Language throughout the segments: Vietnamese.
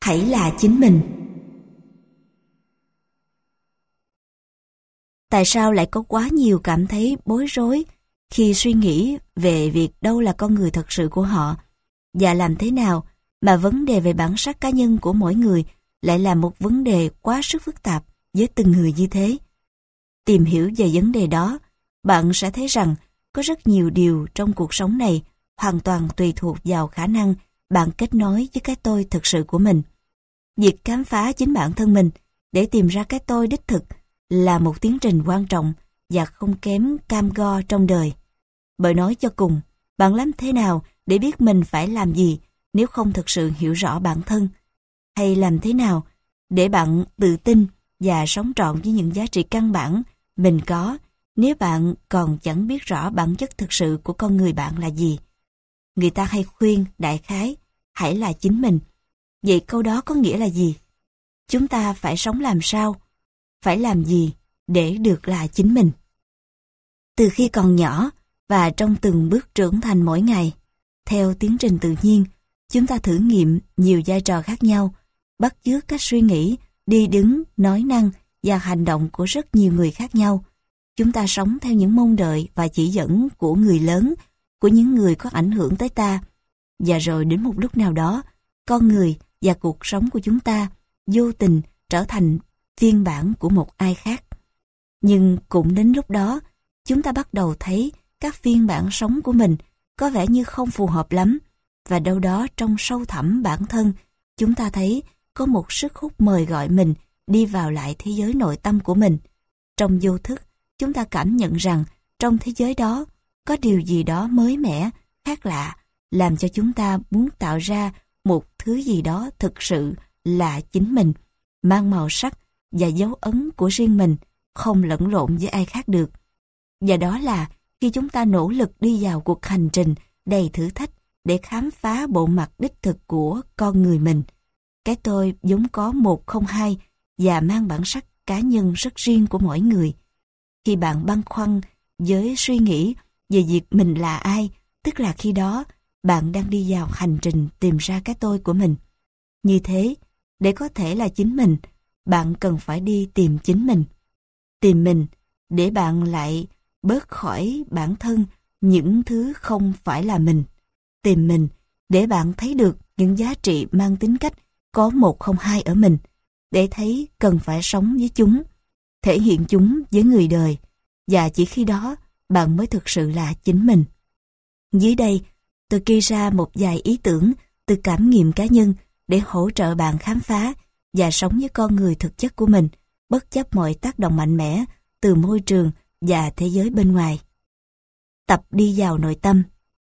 hãy là chính mình. Tại sao lại có quá nhiều cảm thấy bối rối khi suy nghĩ về việc đâu là con người thật sự của họ, và làm thế nào mà vấn đề về bản sắc cá nhân của mỗi người lại là một vấn đề quá sức phức tạp với từng người như thế? Tìm hiểu về vấn đề đó, bạn sẽ thấy rằng có rất nhiều điều trong cuộc sống này hoàn toàn tùy thuộc vào khả năng bạn kết nối với cái tôi thực sự của mình. Việc khám phá chính bản thân mình để tìm ra cái tôi đích thực là một tiến trình quan trọng và không kém cam go trong đời. Bởi nói cho cùng, bạn làm thế nào để biết mình phải làm gì nếu không thực sự hiểu rõ bản thân? Hay làm thế nào để bạn tự tin và sống trọn với những giá trị căn bản mình có nếu bạn còn chẳng biết rõ bản chất thực sự của con người bạn là gì? Người ta hay khuyên đại khái, hãy là chính mình. Vậy câu đó có nghĩa là gì? Chúng ta phải sống làm sao? Phải làm gì để được là chính mình? Từ khi còn nhỏ và trong từng bước trưởng thành mỗi ngày, theo tiến trình tự nhiên, chúng ta thử nghiệm nhiều vai trò khác nhau, bắt chước cách suy nghĩ, đi đứng, nói năng và hành động của rất nhiều người khác nhau. Chúng ta sống theo những mong đợi và chỉ dẫn của người lớn, của những người có ảnh hưởng tới ta. Và rồi đến một lúc nào đó, con người và cuộc sống của chúng ta vô tình trở thành phiên bản của một ai khác. Nhưng cũng đến lúc đó, chúng ta bắt đầu thấy các phiên bản sống của mình có vẻ như không phù hợp lắm, và đâu đó trong sâu thẳm bản thân, chúng ta thấy có một sức hút mời gọi mình đi vào lại thế giới nội tâm của mình. Trong vô thức, chúng ta cảm nhận rằng trong thế giới đó có điều gì đó mới mẻ, khác lạ, làm cho chúng ta muốn tạo ra một thứ gì đó thực sự là chính mình, mang màu sắc và dấu ấn của riêng mình, không lẫn lộn với ai khác được. Và đó là khi chúng ta nỗ lực đi vào cuộc hành trình đầy thử thách để khám phá bộ mặt đích thực của con người mình. Cái tôi vốn có một không hai và mang bản sắc cá nhân rất riêng của mỗi người. Khi bạn băn khoăn với suy nghĩ về việc mình là ai, tức là khi đó bạn đang đi vào hành trình tìm ra cái tôi của mình. Như thế, để có thể là chính mình, bạn cần phải đi tìm chính mình. Tìm mình để bạn lại bớt khỏi bản thân những thứ không phải là mình. Tìm mình để bạn thấy được những giá trị mang tính cách có một không hai ở mình, để thấy cần phải sống với chúng, thể hiện chúng với người đời, và chỉ khi đó bạn mới thực sự là chính mình. Dưới đây, tôi ghi ra một vài ý tưởng từ cảm nghiệm cá nhân để hỗ trợ bạn khám phá và sống với con người thực chất của mình, bất chấp mọi tác động mạnh mẽ từ môi trường và thế giới bên ngoài. Tập đi vào nội tâm.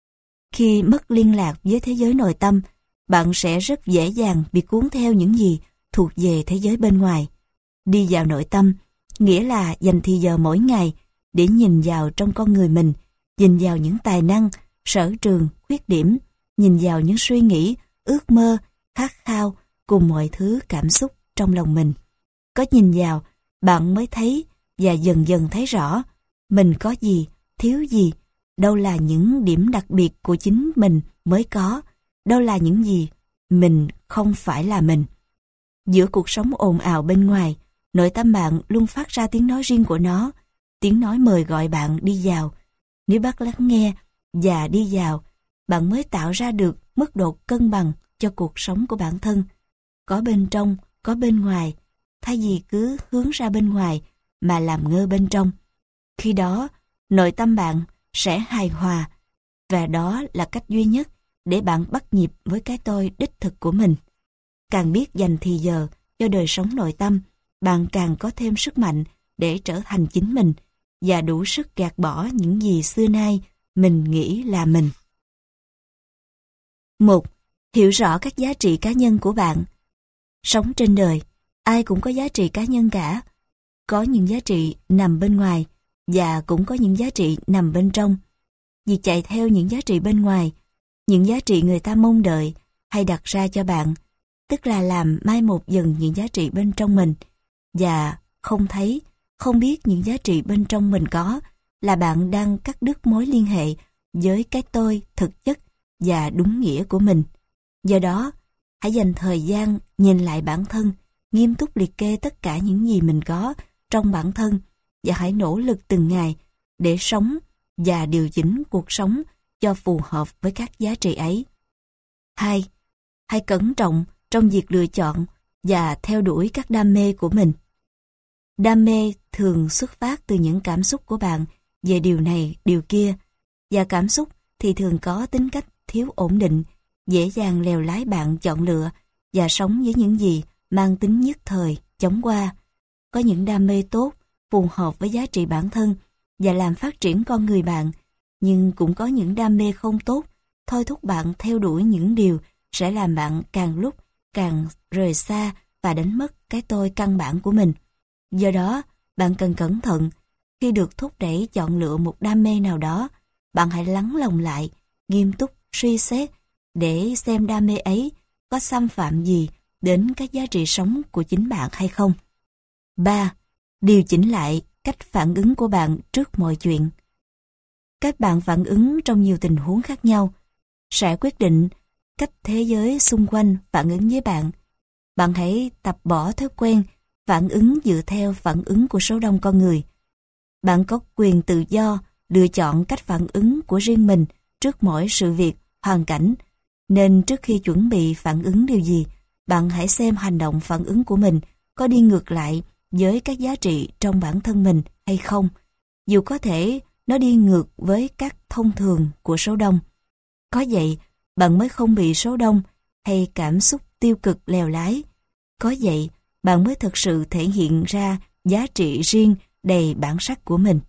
Khi mất liên lạc với thế giới nội tâm, bạn sẽ rất dễ dàng bị cuốn theo những gì thuộc về thế giới bên ngoài. Đi vào nội tâm nghĩa là dành thì giờ mỗi ngày để nhìn vào trong con người mình, nhìn vào những tài năng, sở trường, khuyết điểm, nhìn vào những suy nghĩ, ước mơ, khát khao cùng mọi thứ cảm xúc trong lòng mình. Có nhìn vào, bạn mới thấy và dần dần thấy rõ mình có gì, thiếu gì, đâu là những điểm đặc biệt của chính mình mới có, đâu là những gì mình không phải là mình. Giữa cuộc sống ồn ào bên ngoài, nội tâm bạn luôn phát ra tiếng nói riêng của nó, tiếng nói mời gọi bạn đi vào. Nếu bắt lắng nghe và đi vào, bạn mới tạo ra được mức độ cân bằng cho cuộc sống của bản thân. Có bên trong, có bên ngoài, thay vì cứ hướng ra bên ngoài mà làm ngơ bên trong. Khi đó, nội tâm bạn sẽ hài hòa, và đó là cách duy nhất để bạn bắt nhịp với cái tôi đích thực của mình. Càng biết dành thì giờ cho đời sống nội tâm, bạn càng có thêm sức mạnh để trở thành chính mình và đủ sức gạt bỏ những gì xưa nay mình nghĩ là mình. 1. Hiểu rõ các giá trị cá nhân của bạn. Sống trên đời, ai cũng có giá trị cá nhân cả. Có những giá trị nằm bên ngoài và cũng có những giá trị nằm bên trong. Việc chạy theo những giá trị bên ngoài, những giá trị người ta mong đợi hay đặt ra cho bạn, tức là làm mai một dần những giá trị bên trong mình, và không thấy, không biết những giá trị bên trong mình có, là bạn đang cắt đứt mối liên hệ với cái tôi thực chất và đúng nghĩa của mình. Do đó, Hãy dành thời gian nhìn lại bản thân, nghiêm túc liệt kê tất cả những gì mình có trong bản thân và hãy nỗ lực từng ngày để sống và điều chỉnh cuộc sống cho phù hợp với các giá trị ấy. 2. Hãy cẩn trọng trong việc lựa chọn và theo đuổi các đam mê của mình. Đam mê thường xuất phát từ những cảm xúc của bạn về điều này, điều kia, và cảm xúc thì thường có tính cách thiếu ổn định, dễ dàng lèo lái bạn chọn lựa và sống với những gì mang tính nhất thời, chóng qua. Có những đam mê tốt, phù hợp với giá trị bản thân và làm phát triển con người bạn, nhưng cũng có những đam mê không tốt, thôi thúc bạn theo đuổi những điều sẽ làm bạn càng lúc càng rời xa và đánh mất cái tôi căn bản của mình. Do đó, bạn cần cẩn thận. Khi được thúc đẩy chọn lựa một đam mê nào đó, bạn hãy lắng lòng lại, nghiêm túc suy xét để xem đam mê ấy có xâm phạm gì đến các giá trị sống của chính bạn hay không. 3. Điều chỉnh lại cách phản ứng của bạn trước mọi chuyện. Các bạn phản ứng trong nhiều tình huống khác nhau sẽ quyết định cách thế giới xung quanh phản ứng với bạn. Bạn hãy tập bỏ thói quen phản ứng dựa theo phản ứng của số đông con người. Bạn có quyền tự do lựa chọn cách phản ứng của riêng mình trước mỗi sự việc, hoàn cảnh. Nên trước khi chuẩn bị phản ứng điều gì, bạn hãy xem hành động phản ứng của mình có đi ngược lại với các giá trị trong bản thân mình hay không, dù có thể nó đi ngược với các thông thường của số đông. Có vậy, bạn mới không bị số đông hay cảm xúc tiêu cực lèo lái. Có vậy, bạn mới thực sự thể hiện ra giá trị riêng đầy bản sắc của mình.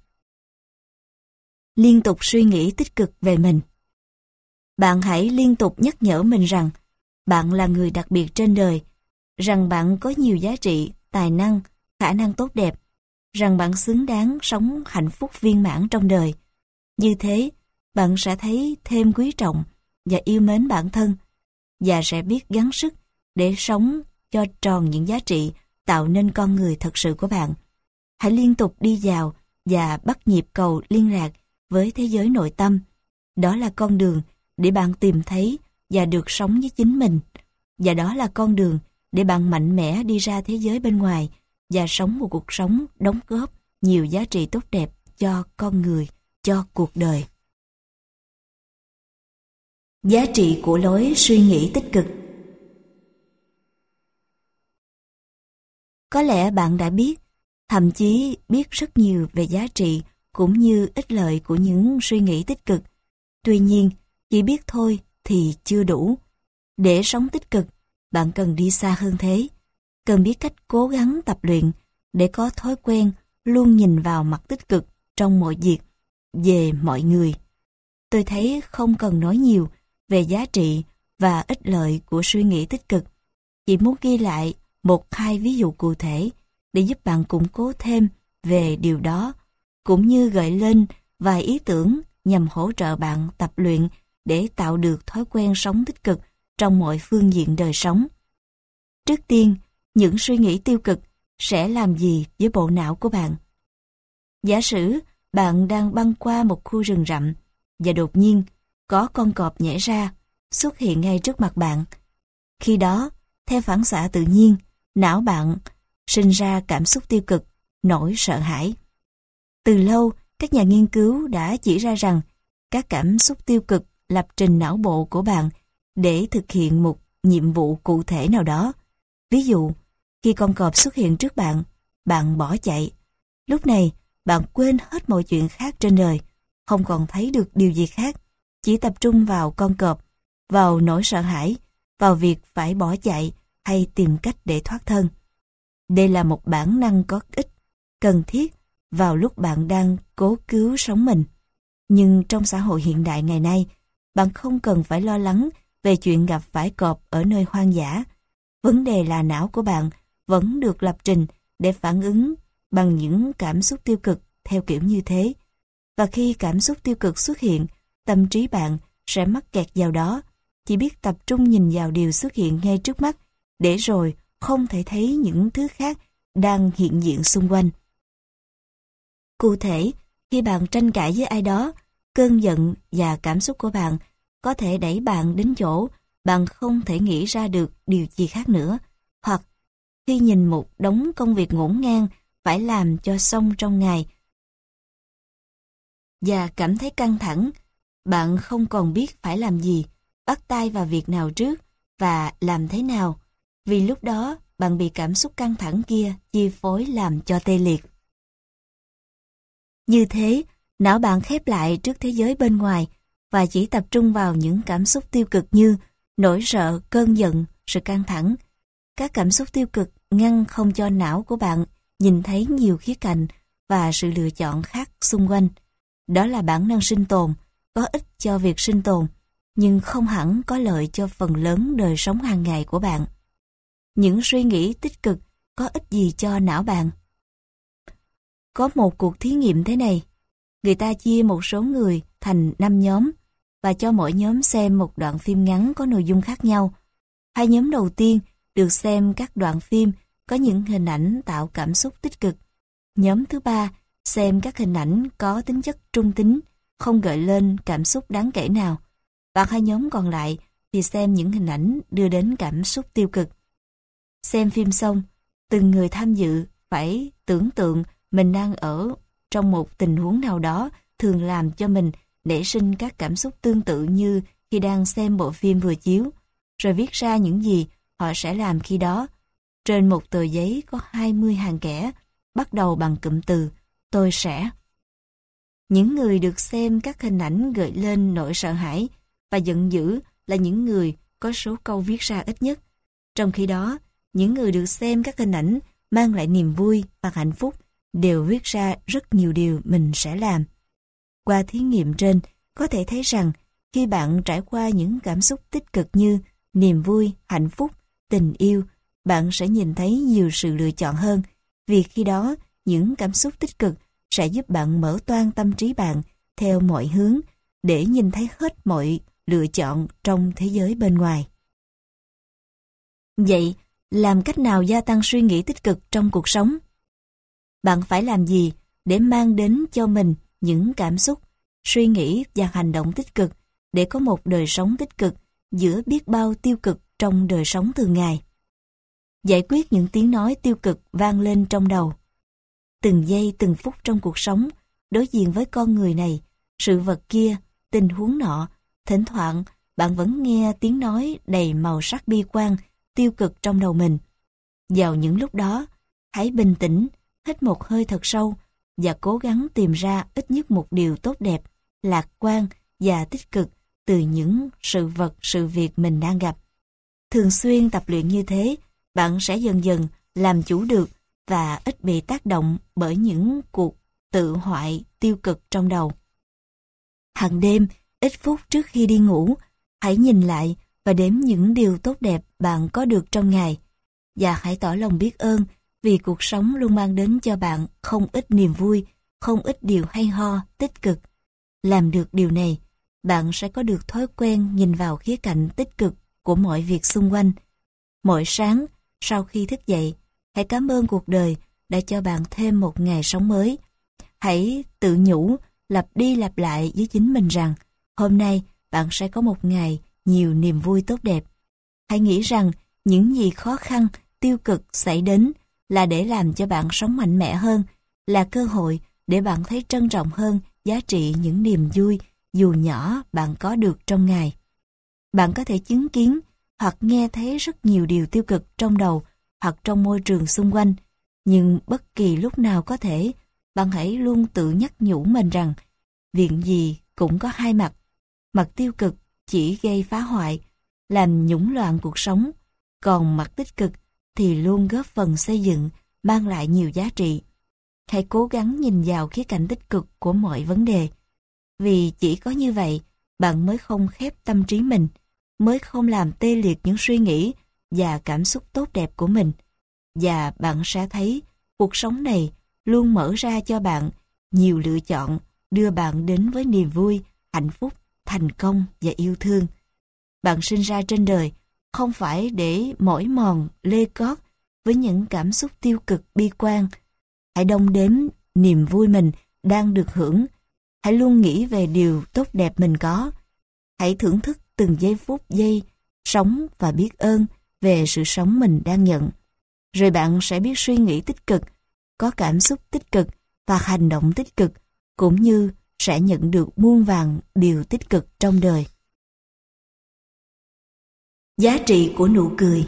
Liên tục suy nghĩ tích cực về mình. Bạn hãy liên tục nhắc nhở mình rằng bạn là người đặc biệt trên đời, rằng bạn có nhiều giá trị, tài năng, khả năng tốt đẹp, rằng bạn xứng đáng sống hạnh phúc viên mãn trong đời. Như thế, bạn sẽ thấy thêm quý trọng và yêu mến bản thân, và sẽ biết gắng sức để sống cho tròn những giá trị tạo nên con người thật sự của bạn. Hãy liên tục đi vào và bắt nhịp cầu liên lạc với thế giới nội tâm. Đó là con đường để bạn tìm thấy và được sống với chính mình. Và đó là con đường để bạn mạnh mẽ đi ra thế giới bên ngoài và sống một cuộc sống đóng góp nhiều giá trị tốt đẹp cho con người, cho cuộc đời. Giá trị của lối suy nghĩ tích cực. Có lẽ bạn đã biết, thậm chí biết rất nhiều về giá trị cũng như ích lợi của những suy nghĩ tích cực. Tuy nhiên, chỉ biết thôi thì chưa đủ. Để sống tích cực, bạn cần đi xa hơn thế. Cần biết cách cố gắng tập luyện để có thói quen luôn nhìn vào mặt tích cực trong mọi việc, về mọi người. Tôi thấy không cần nói nhiều về giá trị và ích lợi của suy nghĩ tích cực. Chỉ muốn ghi lại 1-2 ví dụ cụ thể để giúp bạn củng cố thêm về điều đó, cũng như gợi lên vài ý tưởng nhằm hỗ trợ bạn tập luyện để tạo được thói quen sống tích cực trong mọi phương diện đời sống. Trước tiên, những suy nghĩ tiêu cực sẽ làm gì với bộ não của bạn? Giả sử bạn đang băng qua một khu rừng rậm và đột nhiên có con cọp nhảy ra, xuất hiện ngay trước mặt bạn. Khi đó, theo phản xạ tự nhiên, não bạn sinh ra cảm xúc tiêu cực, nỗi sợ hãi. Từ lâu, các nhà nghiên cứu đã chỉ ra rằng các cảm xúc tiêu cực lập trình não bộ của bạn để thực hiện một nhiệm vụ cụ thể nào đó. Ví dụ, khi con cọp xuất hiện trước bạn, bạn bỏ chạy. Lúc này, bạn quên hết mọi chuyện khác trên đời, không còn thấy được điều gì khác, chỉ tập trung vào con cọp, vào nỗi sợ hãi, vào việc phải bỏ chạy hay tìm cách để thoát thân. Đây là một bản năng có ích, cần thiết vào lúc bạn đang cố cứu sống mình. Nhưng trong xã hội hiện đại ngày nay, bạn không cần phải lo lắng về chuyện gặp phải cọp ở nơi hoang dã. Vấn đề là não của bạn vẫn được lập trình để phản ứng bằng những cảm xúc tiêu cực theo kiểu như thế. Và khi cảm xúc tiêu cực xuất hiện, tâm trí bạn sẽ mắc kẹt vào đó, chỉ biết tập trung nhìn vào điều xuất hiện ngay trước mắt, để rồi không thể thấy những thứ khác đang hiện diện xung quanh. Cụ thể, khi bạn tranh cãi với ai đó, cơn giận và cảm xúc của bạn có thể đẩy bạn đến chỗ bạn không thể nghĩ ra được điều gì khác nữa. Hoặc khi nhìn một đống công việc ngổn ngang phải làm cho xong trong ngày và cảm thấy căng thẳng, bạn không còn biết phải làm gì, bắt tay vào việc nào trước và làm thế nào, vì lúc đó bạn bị cảm xúc căng thẳng kia chi phối làm cho tê liệt. Như thế, não bạn khép lại trước thế giới bên ngoài và chỉ tập trung vào những cảm xúc tiêu cực như nỗi sợ, cơn giận, sự căng thẳng. Các cảm xúc tiêu cực ngăn không cho não của bạn nhìn thấy nhiều khía cạnh và sự lựa chọn khác xung quanh. Đó là bản năng sinh tồn, có ích cho việc sinh tồn, nhưng không hẳn có lợi cho phần lớn đời sống hàng ngày của bạn. Những suy nghĩ tích cực có ích gì cho não bạn? Có một cuộc thí nghiệm thế này. Người ta chia một số người thành 5 nhóm và cho mỗi nhóm xem một đoạn phim ngắn có nội dung khác nhau. Hai nhóm đầu tiên được xem các đoạn phim có những hình ảnh tạo cảm xúc tích cực. Nhóm thứ ba xem các hình ảnh có tính chất trung tính, không gợi lên cảm xúc đáng kể nào. Và hai nhóm còn lại thì xem những hình ảnh đưa đến cảm xúc tiêu cực. Xem phim xong, từng người tham dự phải tưởng tượng mình đang ở trong một tình huống nào đó thường làm cho mình nảy sinh các cảm xúc tương tự như khi đang xem bộ phim vừa chiếu, rồi viết ra những gì họ sẽ làm khi đó. Trên một tờ giấy có 20 hàng kẻ, bắt đầu bằng cụm từ tôi sẽ. Những người được xem các hình ảnh gợi lên nỗi sợ hãi và giận dữ là những người có số câu viết ra ít nhất. Trong khi đó, những người được xem các hình ảnh mang lại niềm vui và hạnh phúc đều viết ra rất nhiều điều mình sẽ làm. Qua thí nghiệm trên, có thể thấy rằng khi bạn trải qua những cảm xúc tích cực như niềm vui, hạnh phúc, tình yêu, bạn sẽ nhìn thấy nhiều sự lựa chọn hơn, vì khi đó những cảm xúc tích cực sẽ giúp bạn mở toang tâm trí bạn theo mọi hướng để nhìn thấy hết mọi lựa chọn trong thế giới bên ngoài. Vậy, làm cách nào gia tăng suy nghĩ tích cực trong cuộc sống? Bạn phải làm gì để mang đến cho mình những cảm xúc, suy nghĩ và hành động tích cực để có một đời sống tích cực giữa biết bao tiêu cực trong đời sống thường ngày? Giải quyết những tiếng nói tiêu cực vang lên trong đầu. Từng giây từng phút trong cuộc sống, đối diện với con người này, sự vật kia, tình huống nọ, thỉnh thoảng bạn vẫn nghe tiếng nói đầy màu sắc bi quan, tiêu cực trong đầu mình. Vào những lúc đó, hãy bình tĩnh, hít một hơi thật sâu và cố gắng tìm ra ít nhất một điều tốt đẹp, lạc quan và tích cực từ những sự vật, sự việc mình đang gặp. Thường xuyên tập luyện như thế, bạn sẽ dần dần làm chủ được và ít bị tác động bởi những cuộc tự hoại tiêu cực trong đầu. Hàng đêm, ít phút trước khi đi ngủ, hãy nhìn lại và đếm những điều tốt đẹp bạn có được trong ngày. Và hãy tỏ lòng biết ơn vì cuộc sống luôn mang đến cho bạn không ít niềm vui, không ít điều hay ho, tích cực. Làm được điều này, bạn sẽ có được thói quen nhìn vào khía cạnh tích cực của mọi việc xung quanh. Mỗi sáng, sau khi thức dậy, hãy cảm ơn cuộc đời đã cho bạn thêm một ngày sống mới. Hãy tự nhủ, lặp đi lặp lại với chính mình rằng hôm nay bạn sẽ có một ngày nhiều niềm vui tốt đẹp. Hãy nghĩ rằng những gì khó khăn, tiêu cực xảy đến là để làm cho bạn sống mạnh mẽ hơn, là cơ hội để bạn thấy trân trọng hơn giá trị những niềm vui dù nhỏ bạn có được trong ngày. Bạn có thể chứng kiến hoặc nghe thấy rất nhiều điều tiêu cực trong đầu hoặc trong môi trường xung quanh, nhưng bất kỳ lúc nào có thể, bạn hãy luôn tự nhắc nhủ mình rằng việc gì cũng có hai mặt. Mặt tiêu cực chỉ gây phá hoại, làm nhũng loạn cuộc sống, còn mặt tích cực thì luôn góp phần xây dựng, mang lại nhiều giá trị. Hãy cố gắng nhìn vào khía cạnh tích cực của mọi vấn đề, vì chỉ có như vậy bạn mới không khép tâm trí mình, mới không làm tê liệt những suy nghĩ và cảm xúc tốt đẹp của mình. Và bạn sẽ thấy cuộc sống này luôn mở ra cho bạn nhiều lựa chọn, đưa bạn đến với niềm vui, hạnh phúc, thành công và yêu thương. Bạn sinh ra trên đời không phải để mỏi mòn, lê cót với những cảm xúc tiêu cực bi quan. Hãy đong đếm niềm vui mình đang được hưởng. Hãy luôn nghĩ về điều tốt đẹp mình có. Hãy thưởng thức từng giây phút giây sống và biết ơn về sự sống mình đang nhận. Rồi bạn sẽ biết suy nghĩ tích cực, có cảm xúc tích cực và hành động tích cực, cũng như sẽ nhận được muôn vàn điều tích cực trong đời. Giá trị của nụ cười.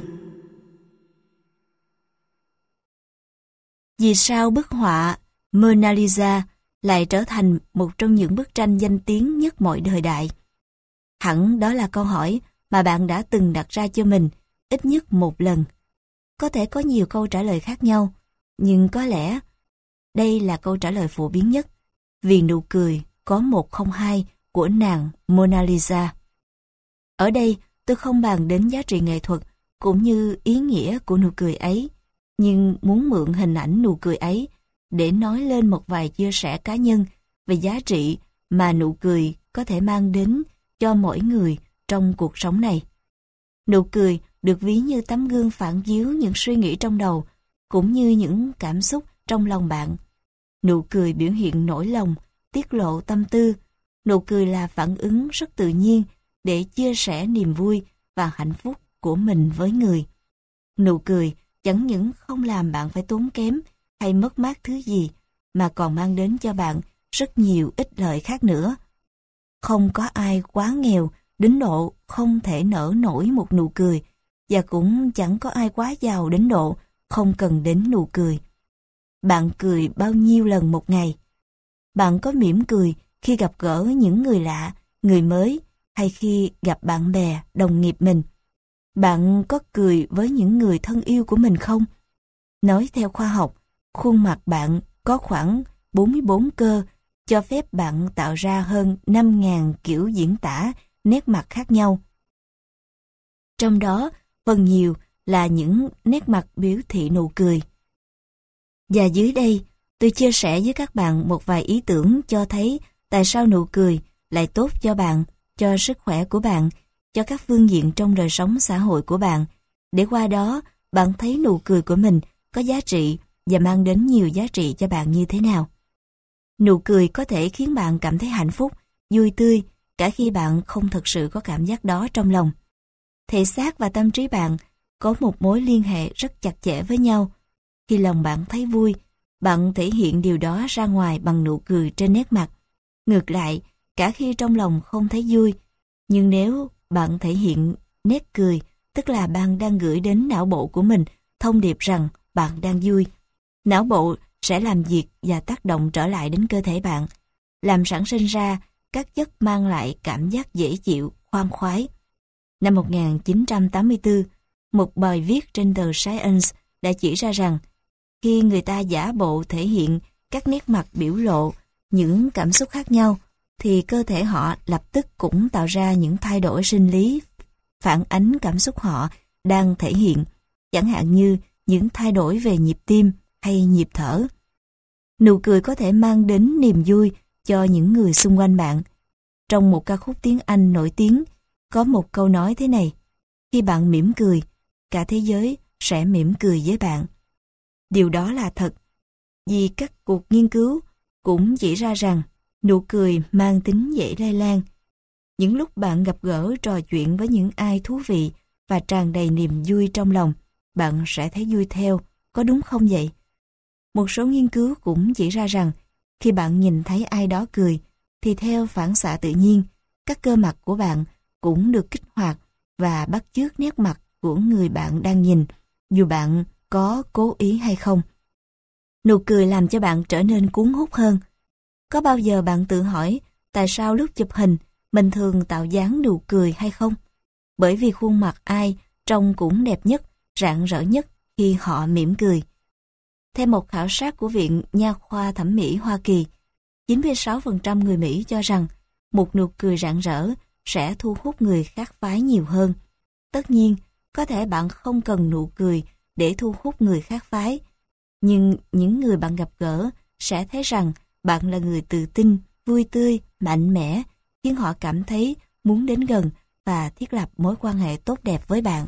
Vì sao bức họa Mona Lisa lại trở thành một trong những bức tranh danh tiếng nhất mọi thời đại? Hẳn đó là câu hỏi mà bạn đã từng đặt ra cho mình ít nhất một lần. Có thể có nhiều câu trả lời khác nhau, nhưng có lẽ đây là câu trả lời phổ biến nhất, vì nụ cười có 102 của nàng Mona Lisa. Ở đây tôi không bàn đến giá trị nghệ thuật cũng như ý nghĩa của nụ cười ấy, nhưng muốn mượn hình ảnh nụ cười ấy để nói lên một vài chia sẻ cá nhân về giá trị mà nụ cười có thể mang đến cho mỗi người trong cuộc sống này. Nụ cười được ví như tấm gương phản chiếu những suy nghĩ trong đầu cũng như những cảm xúc trong lòng bạn. Nụ cười biểu hiện nỗi lòng, tiết lộ tâm tư. Nụ cười là phản ứng rất tự nhiên để chia sẻ niềm vui và hạnh phúc của mình với người. Nụ cười chẳng những không làm bạn phải tốn kém hay mất mát thứ gì, mà còn mang đến cho bạn rất nhiều ích lợi khác nữa. Không có ai quá nghèo đến độ không thể nở nổi một nụ cười, và cũng chẳng có ai quá giàu đến độ không cần đến nụ cười. Bạn cười bao nhiêu lần một ngày? Bạn có mỉm cười khi gặp gỡ những người lạ, người mới, hay khi gặp bạn bè, đồng nghiệp mình? Bạn có cười với những người thân yêu của mình không? Nói theo khoa học, khuôn mặt bạn có khoảng 44 cơ, cho phép bạn tạo ra hơn 5.000 kiểu diễn tả nét mặt khác nhau. Trong đó, phần nhiều là những nét mặt biểu thị nụ cười. Và dưới đây, tôi chia sẻ với các bạn một vài ý tưởng cho thấy tại sao nụ cười lại tốt cho bạn, cho sức khỏe của bạn, cho các phương diện trong đời sống xã hội của bạn, để qua đó bạn thấy nụ cười của mình có giá trị và mang đến nhiều giá trị cho bạn như thế nào. Nụ cười có thể khiến bạn cảm thấy hạnh phúc, vui tươi, cả khi bạn không thực sự có cảm giác đó trong lòng. Thể xác và tâm trí bạn có một mối liên hệ rất chặt chẽ với nhau. Khi lòng bạn thấy vui, bạn thể hiện điều đó ra ngoài bằng nụ cười trên nét mặt. Ngược lại, cả khi trong lòng không thấy vui, nhưng nếu bạn thể hiện nét cười, tức là bạn đang gửi đến não bộ của mình thông điệp rằng bạn đang vui. Não bộ sẽ làm việc và tác động trở lại đến cơ thể bạn, làm sản sinh ra các chất mang lại cảm giác dễ chịu, khoan khoái. Năm 1984, một bài viết trên tờ Science đã chỉ ra rằng khi người ta giả bộ thể hiện các nét mặt biểu lộ những cảm xúc khác nhau, thì cơ thể họ lập tức cũng tạo ra những thay đổi sinh lý phản ánh cảm xúc họ đang thể hiện, chẳng hạn như những thay đổi về nhịp tim hay nhịp thở. Nụ cười có thể mang đến niềm vui cho những người xung quanh bạn. Trong một ca khúc tiếng Anh nổi tiếng, có một câu nói thế này: khi bạn mỉm cười, cả thế giới sẽ mỉm cười với bạn. Điều đó là thật, vì các cuộc nghiên cứu cũng chỉ ra rằng nụ cười mang tính dễ lây lan. Những lúc bạn gặp gỡ trò chuyện với những ai thú vị và tràn đầy niềm vui trong lòng, bạn sẽ thấy vui theo, có đúng không vậy? Một số nghiên cứu cũng chỉ ra rằng khi bạn nhìn thấy ai đó cười, thì theo phản xạ tự nhiên, các cơ mặt của bạn cũng được kích hoạt và bắt chước nét mặt của người bạn đang nhìn, dù bạn có cố ý hay không. Nụ cười làm cho bạn trở nên cuốn hút hơn. Có bao giờ bạn tự hỏi tại sao lúc chụp hình mình thường tạo dáng nụ cười hay không? Bởi vì khuôn mặt ai trông cũng đẹp nhất, rạng rỡ nhất khi họ mỉm cười. Theo một khảo sát của Viện Nha khoa Thẩm mỹ Hoa Kỳ, 96% người Mỹ cho rằng một nụ cười rạng rỡ sẽ thu hút người khác phái nhiều hơn. Tất nhiên, có thể bạn không cần nụ cười để thu hút người khác phái, nhưng những người bạn gặp gỡ sẽ thấy rằng bạn là người tự tin, vui tươi, mạnh mẽ, khiến họ cảm thấy muốn đến gần và thiết lập mối quan hệ tốt đẹp với bạn.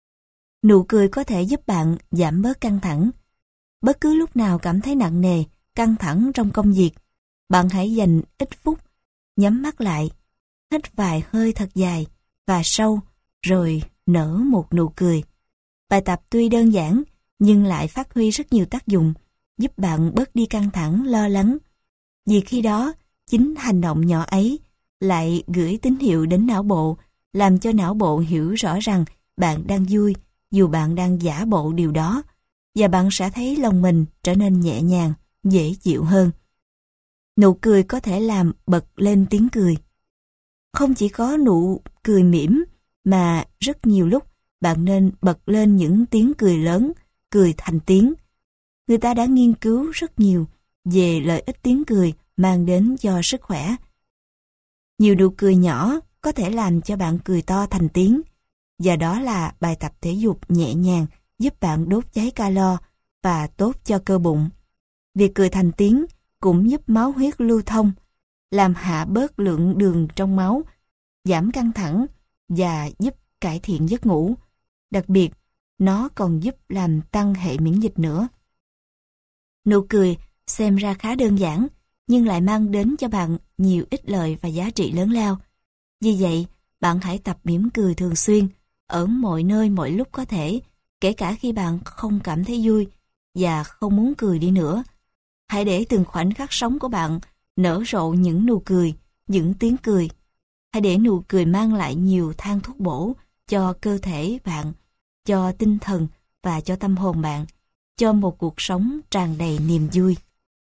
Nụ cười có thể giúp bạn giảm bớt căng thẳng. Bất cứ lúc nào cảm thấy nặng nề, căng thẳng trong công việc, bạn hãy dành ít phút, nhắm mắt lại, hít vài hơi thật dài và sâu, rồi nở một nụ cười. Bài tập tuy đơn giản nhưng lại phát huy rất nhiều tác dụng, giúp bạn bớt đi căng thẳng, lo lắng. Vì khi đó, chính hành động nhỏ ấy lại gửi tín hiệu đến não bộ, làm cho não bộ hiểu rõ rằng bạn đang vui, dù bạn đang giả bộ điều đó, và bạn sẽ thấy lòng mình trở nên nhẹ nhàng, dễ chịu hơn. Nụ cười có thể làm bật lên tiếng cười. Không chỉ có nụ cười mỉm, mà rất nhiều lúc bạn nên bật lên những tiếng cười lớn, cười thành tiếng. Người ta đã nghiên cứu rất nhiều về lợi ích tiếng cười mang đến cho sức khỏe. Nhiều nụ cười nhỏ có thể làm cho bạn cười to thành tiếng, và đó là bài tập thể dục nhẹ nhàng giúp bạn đốt cháy calo và tốt cho cơ bụng. Việc cười thành tiếng cũng giúp máu huyết lưu thông, làm hạ bớt lượng đường trong máu, giảm căng thẳng và giúp cải thiện giấc ngủ. Đặc biệt, nó còn giúp làm tăng hệ miễn dịch nữa. Nụ cười xem ra khá đơn giản, nhưng lại mang đến cho bạn nhiều ích lợi và giá trị lớn lao. Vì vậy, bạn hãy tập mỉm cười thường xuyên, ở mọi nơi mọi lúc có thể, kể cả khi bạn không cảm thấy vui và không muốn cười đi nữa. Hãy để từng khoảnh khắc sống của bạn nở rộ những nụ cười, những tiếng cười. Hãy để nụ cười mang lại nhiều thang thuốc bổ cho cơ thể bạn, cho tinh thần và cho tâm hồn bạn, cho một cuộc sống tràn đầy niềm vui.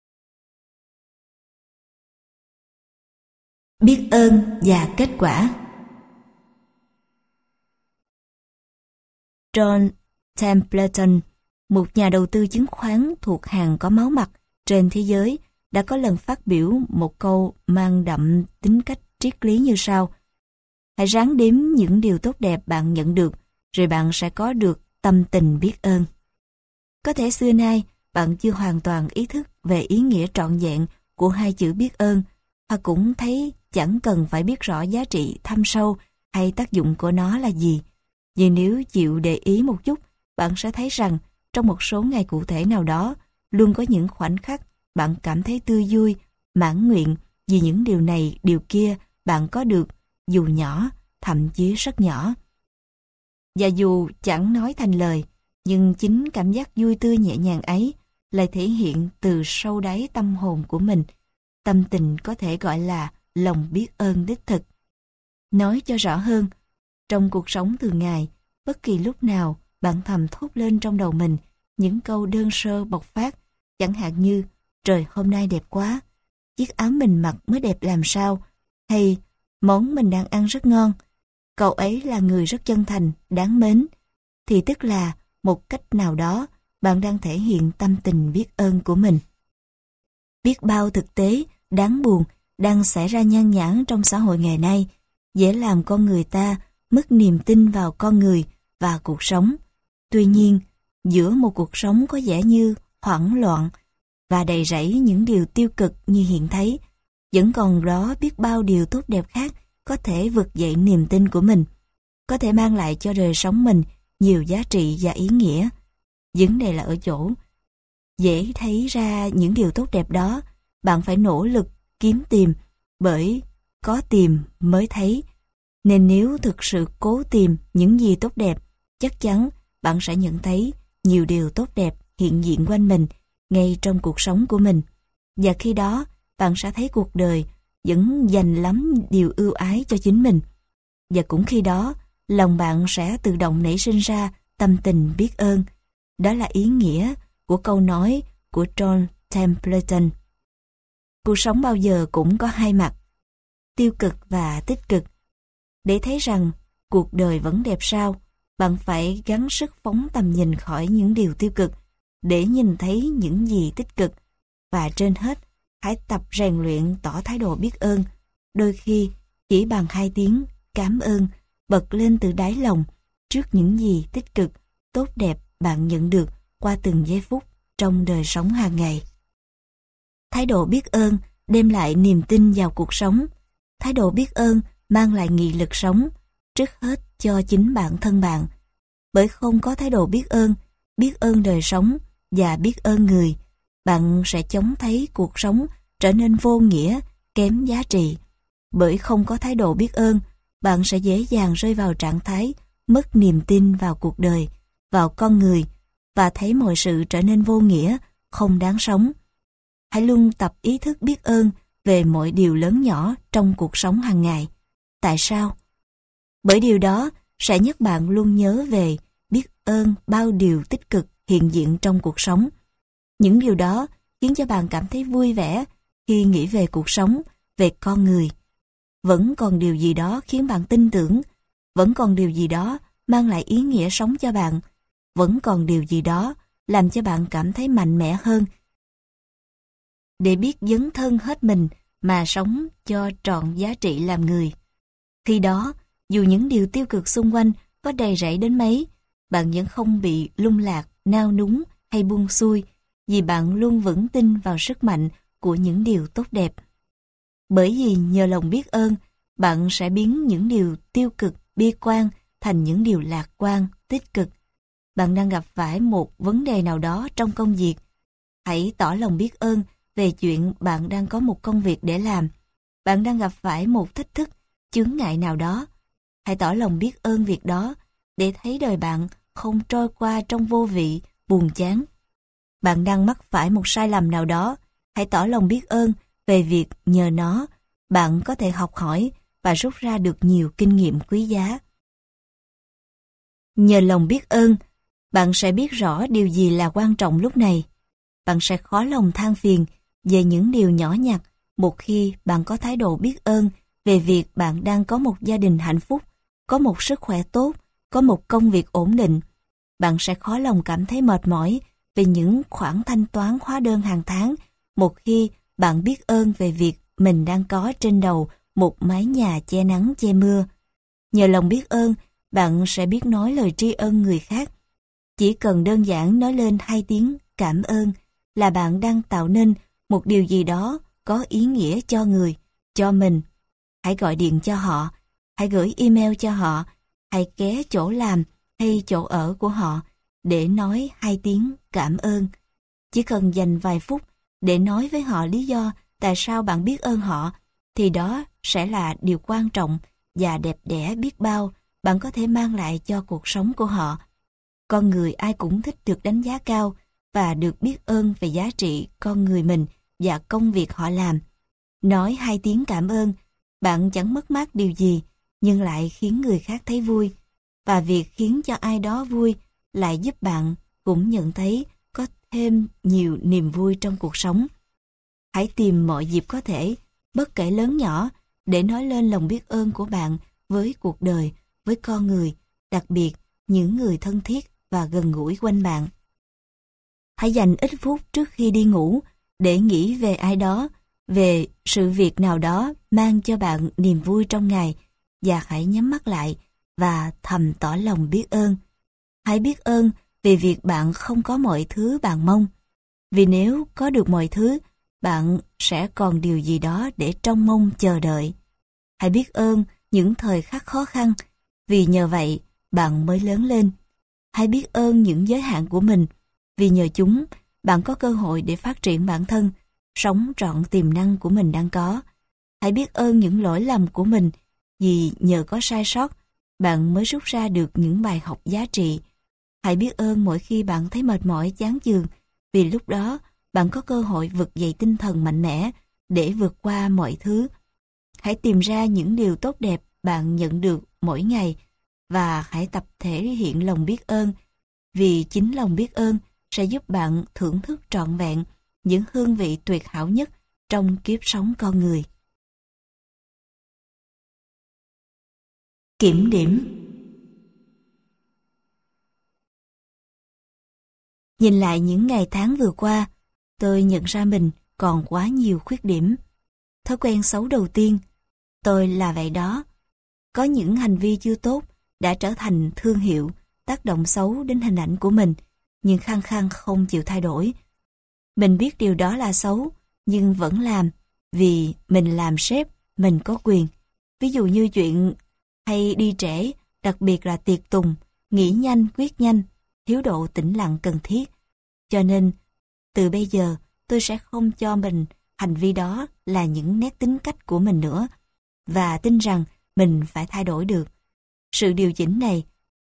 Biết ơn và kết quả. John Templeton, một nhà đầu tư chứng khoán thuộc hàng có máu mặt trên thế giới, đã có lần phát biểu một câu mang đậm tính cách triết lý như sau: hãy ráng đếm những điều tốt đẹp bạn nhận được, rồi bạn sẽ có được tâm tình biết ơn. Có thể xưa nay bạn chưa hoàn toàn ý thức về ý nghĩa trọn vẹn của hai chữ biết ơn, hoặc cũng thấy chẳng cần phải biết rõ giá trị thâm sâu hay tác dụng của nó là gì. Nhưng nếu chịu để ý một chút, bạn sẽ thấy rằng trong một số ngày cụ thể nào đó, luôn có những khoảnh khắc bạn cảm thấy tươi vui, mãn nguyện vì những điều này, điều kia bạn có được, dù nhỏ, thậm chí rất nhỏ. Và dù chẳng nói thành lời, nhưng chính cảm giác vui tươi nhẹ nhàng ấy lại thể hiện từ sâu đáy tâm hồn của mình. Tâm tình có thể gọi là lòng biết ơn đích thực. Nói cho rõ hơn, trong cuộc sống thường ngày, bất kỳ lúc nào bạn thầm thốt lên trong đầu mình những câu đơn sơ bộc phát, chẳng hạn như trời hôm nay đẹp quá, chiếc áo mình mặc mới đẹp làm sao, hay món mình đang ăn rất ngon, cậu ấy là người rất chân thành, đáng mến, thì tức là một cách nào đó bạn đang thể hiện tâm tình biết ơn của mình. Biết bao thực tế đáng buồn đang xảy ra nhan nhản trong xã hội ngày nay, dễ làm con người ta mất niềm tin vào con người và cuộc sống. Tuy nhiên, giữa một cuộc sống có vẻ như hoảng loạn và đầy rẫy những điều tiêu cực như hiện thấy, vẫn còn đó biết bao điều tốt đẹp khác có thể vực dậy niềm tin của mình, có thể mang lại cho đời sống mình nhiều giá trị và ý nghĩa. Vấn đề là ở chỗ, dễ thấy ra những điều tốt đẹp đó, bạn phải nỗ lực kiếm tìm, bởi có tìm mới thấy. Nên nếu thực sự cố tìm những gì tốt đẹp, chắc chắn bạn sẽ nhận thấy nhiều điều tốt đẹp hiện diện quanh mình, ngay trong cuộc sống của mình. Và khi đó, bạn sẽ thấy cuộc đời vẫn dành lắm điều ưu ái cho chính mình. Và cũng khi đó, lòng bạn sẽ tự động nảy sinh ra tâm tình biết ơn. Đó là ý nghĩa của câu nói của John Templeton. Cuộc sống bao giờ cũng có hai mặt, tiêu cực và tích cực. Để thấy rằng cuộc đời vẫn đẹp sao, bạn phải gắng sức phóng tầm nhìn khỏi những điều tiêu cực để nhìn thấy những gì tích cực. Và trên hết, hãy tập rèn luyện tỏ thái độ biết ơn. Đôi khi, chỉ bằng 2 tiếng cảm ơn bật lên từ đáy lòng trước những gì tích cực, tốt đẹp bạn nhận được qua từng giây phút trong đời sống hàng ngày. Thái độ biết ơn đem lại niềm tin vào cuộc sống. Thái độ biết ơn mang lại nghị lực sống, trước hết cho chính bản thân bạn. Bởi không có thái độ biết ơn đời sống và biết ơn người, bạn sẽ chống thấy cuộc sống trở nên vô nghĩa, kém giá trị. Bởi không có thái độ biết ơn, bạn sẽ dễ dàng rơi vào trạng thái mất niềm tin vào cuộc đời, vào con người và thấy mọi sự trở nên vô nghĩa, không đáng sống. Hãy luôn tập ý thức biết ơn về mọi điều lớn nhỏ trong cuộc sống hàng ngày. Tại sao? Bởi điều đó sẽ nhắc bạn luôn nhớ về biết ơn bao điều tích cực hiện diện trong cuộc sống. Những điều đó khiến cho bạn cảm thấy vui vẻ khi nghĩ về cuộc sống, về con người. Vẫn còn điều gì đó khiến bạn tin tưởng, vẫn còn điều gì đó mang lại ý nghĩa sống cho bạn, vẫn còn điều gì đó làm cho bạn cảm thấy mạnh mẽ hơn để biết dấn thân hết mình mà sống cho trọn giá trị làm người. Khi đó, dù những điều tiêu cực xung quanh có đầy rẫy đến mấy, bạn vẫn không bị lung lạc, nao núng hay buông xuôi, vì bạn luôn vững tin vào sức mạnh của những điều tốt đẹp. Bởi vì nhờ lòng biết ơn, bạn sẽ biến những điều tiêu cực, bi quan thành những điều lạc quan, tích cực. Bạn đang gặp phải một vấn đề nào đó trong công việc. Hãy tỏ lòng biết ơn về chuyện bạn đang có một công việc để làm. Bạn đang gặp phải một thách thức, chướng ngại nào đó. Hãy tỏ lòng biết ơn việc đó để thấy đời bạn không trôi qua trong vô vị, buồn chán. Bạn đang mắc phải một sai lầm nào đó. Hãy tỏ lòng biết ơn về việc nhờ nó, bạn có thể học hỏi và rút ra được nhiều kinh nghiệm quý giá. Nhờ lòng biết ơn, bạn sẽ biết rõ điều gì là quan trọng lúc này. Bạn sẽ khó lòng than phiền về những điều nhỏ nhặt một khi bạn có thái độ biết ơn về việc bạn đang có một gia đình hạnh phúc, có một sức khỏe tốt, có một công việc ổn định. Bạn sẽ khó lòng cảm thấy mệt mỏi về những khoản thanh toán hóa đơn hàng tháng một khi bạn biết ơn về việc mình đang có trên đầu một mái nhà che nắng che mưa. Nhờ lòng biết ơn, bạn sẽ biết nói lời tri ân người khác. Chỉ cần đơn giản nói lên 2 tiếng cảm ơn là bạn đang tạo nên một điều gì đó có ý nghĩa cho người, cho mình. Hãy gọi điện cho họ, hãy gửi email cho họ, hãy ghé chỗ làm hay chỗ ở của họ để nói 2 tiếng cảm ơn. Chỉ cần dành vài phút để nói với họ lý do tại sao bạn biết ơn họ, thì đó sẽ là điều quan trọng và đẹp đẽ biết bao bạn có thể mang lại cho cuộc sống của họ. Con người ai cũng thích được đánh giá cao và được biết ơn về giá trị con người mình và công việc họ làm. Nói 2 tiếng cảm ơn, bạn chẳng mất mát điều gì, nhưng lại khiến người khác thấy vui. Và việc khiến cho ai đó vui lại giúp bạn cũng nhận thấy có thêm nhiều niềm vui trong cuộc sống. Hãy tìm mọi dịp có thể, bất kể lớn nhỏ, để nói lên lòng biết ơn của bạn với cuộc đời, với con người, đặc biệt những người thân thiết và gần gũi quanh bạn. Hãy dành ít phút trước khi đi ngủ để nghĩ về ai đó, về sự việc nào đó mang cho bạn niềm vui trong ngày, và hãy nhắm mắt lại và thầm tỏ lòng biết ơn. Hãy biết ơn vì việc bạn không có mọi thứ bạn mong. Vì nếu có được mọi thứ, bạn sẽ còn điều gì đó để trông mong chờ đợi. Hãy biết ơn những thời khắc khó khăn, vì nhờ vậy bạn mới lớn lên. Hãy biết ơn những giới hạn của mình, vì nhờ chúng bạn có cơ hội để phát triển bản thân, sống trọn tiềm năng của mình đang có. Hãy biết ơn những lỗi lầm của mình, vì nhờ có sai sót, bạn mới rút ra được những bài học giá trị. Hãy biết ơn mỗi khi bạn thấy mệt mỏi chán chường, vì lúc đó bạn có cơ hội vực dậy tinh thần mạnh mẽ để vượt qua mọi thứ. Hãy tìm ra những điều tốt đẹp bạn nhận được mỗi ngày và hãy tập thể hiện lòng biết ơn, vì chính lòng biết ơn sẽ giúp bạn thưởng thức trọn vẹn những hương vị tuyệt hảo nhất trong kiếp sống con người. Kiểm điểm. Nhìn lại những ngày tháng vừa qua, tôi nhận ra mình còn quá nhiều khuyết điểm. Thói quen xấu đầu tiên, tôi là vậy đó. Có những hành vi chưa tốt đã trở thành thương hiệu, tác động xấu đến hình ảnh của mình, nhưng khăng khăng không chịu thay đổi. Mình biết điều đó là xấu, nhưng vẫn làm, vì mình làm sếp, mình có quyền. Ví dụ như chuyện hay đi trễ, đặc biệt là tiệc tùng, nghĩ nhanh, quyết nhanh, thiếu độ tĩnh lặng cần thiết. Cho nên, từ bây giờ, tôi sẽ không cho mình hành vi đó là những nét tính cách của mình nữa, và tin rằng mình phải thay đổi được. Sự điều chỉnh này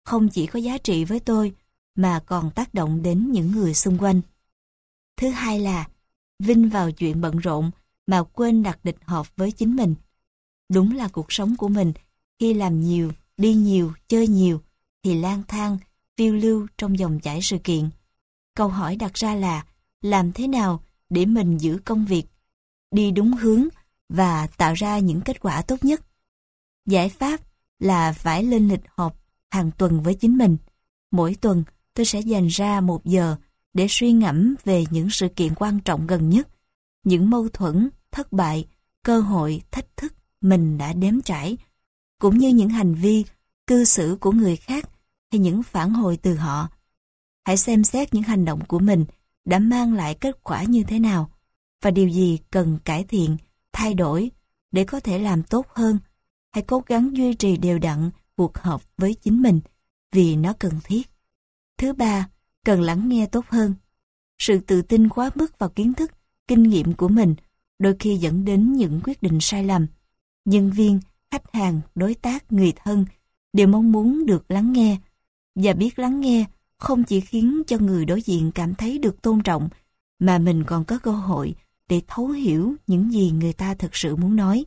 không chỉ có giá trị với tôi mà còn tác động đến những người xung quanh. Thứ hai là vin vào chuyện bận rộn mà quên đặt lịch họp với chính mình. Đúng là cuộc sống của mình khi làm nhiều, đi nhiều, chơi nhiều thì lang thang, phiêu lưu trong dòng chảy sự kiện. Câu hỏi đặt ra là làm thế nào để mình giữ công việc đi đúng hướng và tạo ra những kết quả tốt nhất? Giải pháp là phải lên lịch họp hàng tuần với chính mình. Mỗi tuần tôi sẽ dành ra 1 giờ để suy ngẫm về những sự kiện quan trọng gần nhất, những mâu thuẫn, thất bại, cơ hội, thách thức mình đã đếm trải, cũng như những hành vi, cư xử của người khác hay những phản hồi từ họ. Hãy xem xét những hành động của mình đã mang lại kết quả như thế nào và điều gì cần cải thiện, thay đổi để có thể làm tốt hơn. Hãy cố gắng duy trì đều đặn cuộc họp với chính mình vì nó cần thiết. Thứ ba, cần lắng nghe tốt hơn. Sự tự tin quá mức vào kiến thức, kinh nghiệm của mình đôi khi dẫn đến những quyết định sai lầm. Nhân viên, khách hàng, đối tác, người thân đều mong muốn được lắng nghe. Và biết lắng nghe không chỉ khiến cho người đối diện cảm thấy được tôn trọng, mà mình còn có cơ hội để thấu hiểu những gì người ta thực sự muốn nói.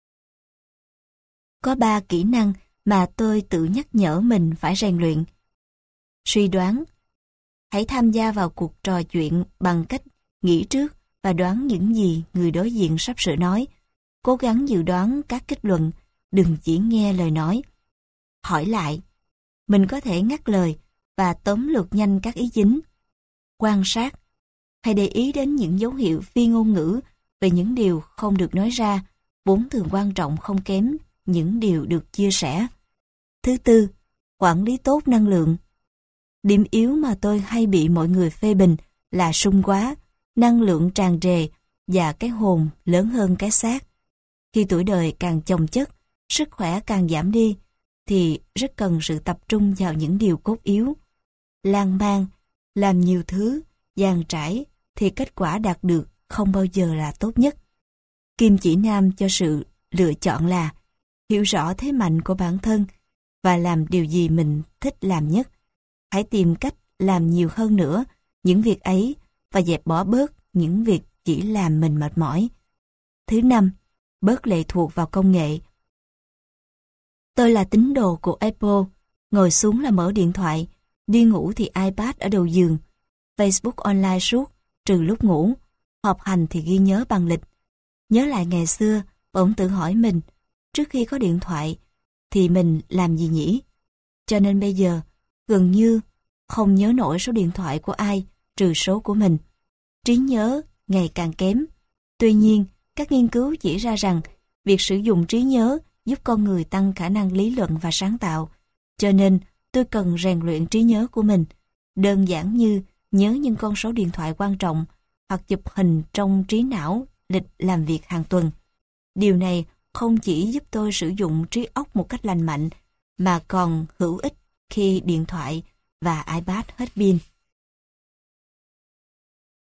Có 3 kỹ năng mà tôi tự nhắc nhở mình phải rèn luyện. Suy đoán. Hãy tham gia vào cuộc trò chuyện bằng cách nghĩ trước và đoán những gì người đối diện sắp sửa nói. Cố gắng dự đoán các kết luận, đừng chỉ nghe lời nói. Hỏi lại. Mình có thể ngắt lời và tóm lược nhanh các ý chính. Quan sát. Hãy để ý đến những dấu hiệu phi ngôn ngữ về những điều không được nói ra, vốn thường quan trọng không kém những điều được chia sẻ. Thứ tư, quản lý tốt năng lượng. Điểm yếu mà tôi hay bị mọi người phê bình là sung quá, năng lượng tràn trề và cái hồn lớn hơn cái xác. Khi tuổi đời càng chồng chất, sức khỏe càng giảm đi, thì rất cần sự tập trung vào những điều cốt yếu. Lan man, làm nhiều thứ, dàn trải, thì kết quả đạt được không bao giờ là tốt nhất. Kim chỉ nam cho sự lựa chọn là hiểu rõ thế mạnh của bản thân và làm điều gì mình thích làm nhất. Hãy tìm cách làm nhiều hơn nữa những việc ấy và dẹp bỏ bớt những việc chỉ làm mình mệt mỏi. Thứ năm, bớt lệ thuộc vào công nghệ. Tôi là tín đồ của Apple, ngồi xuống là mở điện thoại, đi ngủ thì iPad ở đầu giường, Facebook online suốt, trừ lúc ngủ, họp hành thì ghi nhớ bằng lịch. Nhớ lại ngày xưa, bỗng tự hỏi mình, trước khi có điện thoại thì mình làm gì nhỉ? Cho nên bây giờ, gần như không nhớ nổi số điện thoại của ai, trừ số của mình. Trí nhớ ngày càng kém. Tuy nhiên, các nghiên cứu chỉ ra rằng việc sử dụng trí nhớ giúp con người tăng khả năng lý luận và sáng tạo. Cho nên, tôi cần rèn luyện trí nhớ của mình. Đơn giản như nhớ những con số điện thoại quan trọng hoặc chụp hình trong trí não lịch làm việc hàng tuần. Điều này không chỉ giúp tôi sử dụng trí óc một cách lành mạnh, mà còn hữu ích khi điện thoại và iPad hết pin.